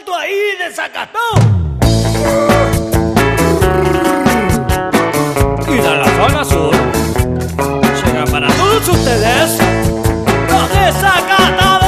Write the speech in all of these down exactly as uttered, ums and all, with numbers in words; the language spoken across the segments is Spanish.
tú ahí desacató. Y de la zona sur llega para todos ustedes los desacatados.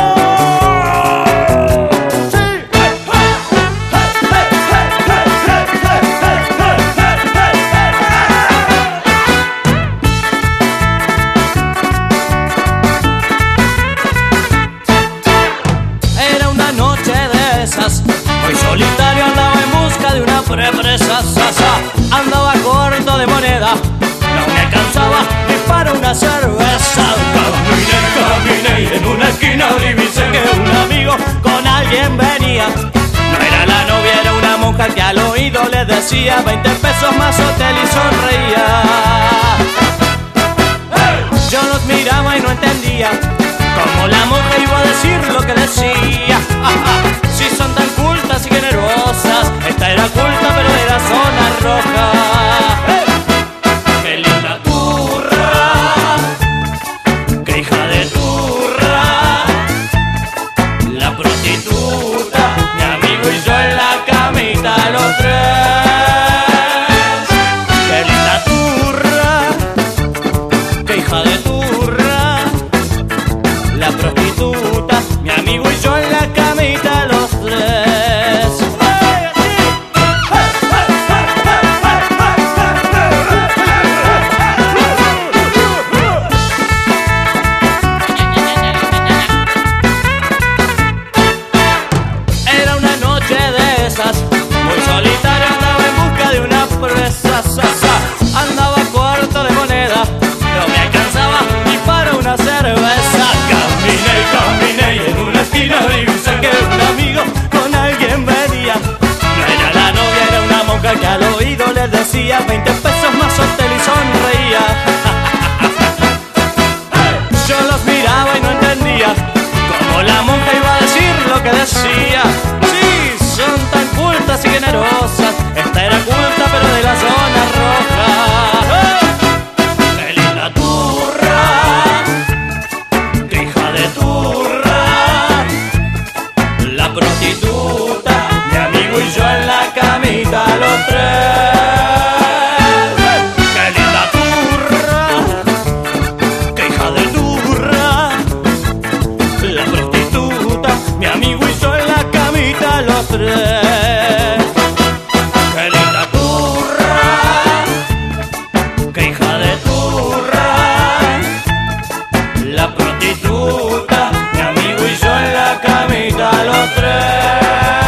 Muy solitario andaba en busca de una represa sasa. Andaba corto de moneda, no me alcanzaba ni para una cerveza. Caminé, caminé y en una esquina divisé que un amigo con alguien venía. No era la novia, era una monja que al oído le decía veinte pesos más hotel y sonreía. Yo los miraba y no entendía cómo la monja iba a decir lo que decía. Si son tan cultas y generosas, esta era culta pero era zona roja. ¡Qué linda turra! ¡Qué hija de turra! La prostituta, mi amigo y yo en la camita los tres. ¡Qué linda turra! ¡Qué hija de turra! La prostituta, mi amigo y yo en la camita los tres. Era una noche de esas, muy solitario andaba en busca de una presa sasa. Andaba corto de moneda, no me alcanzaba ni para una cerveza. Caminé, caminé y en una esquina divisé que un amigo con alguien venía. No era la novia, era una monja que al oído le decía veinte pesos más hotel y sonreía. Yo los miraba y no entendía cómo la monja iba a decir lo que decía. Sí, son tan cultas y generosas, esta era culta pero de la zona roja. ¡Qué linda turra! ¡Qué hija de turra! La prostituta, mi amigo y yo en la camita los tres. ¡Qué linda turra! ¡Qué hija de turra! La prostituta, mi amigo y yo en la camita los tres. ¡Qué linda turra! ¡Qué hija de turra! La prostituta, mi amigo y yo en la camita los tres.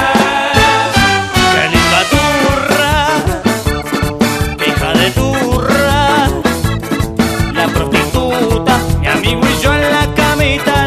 ¡Qué linda turra! ¡Qué hija de turra! La prostituta, mi amigo y yo en la camita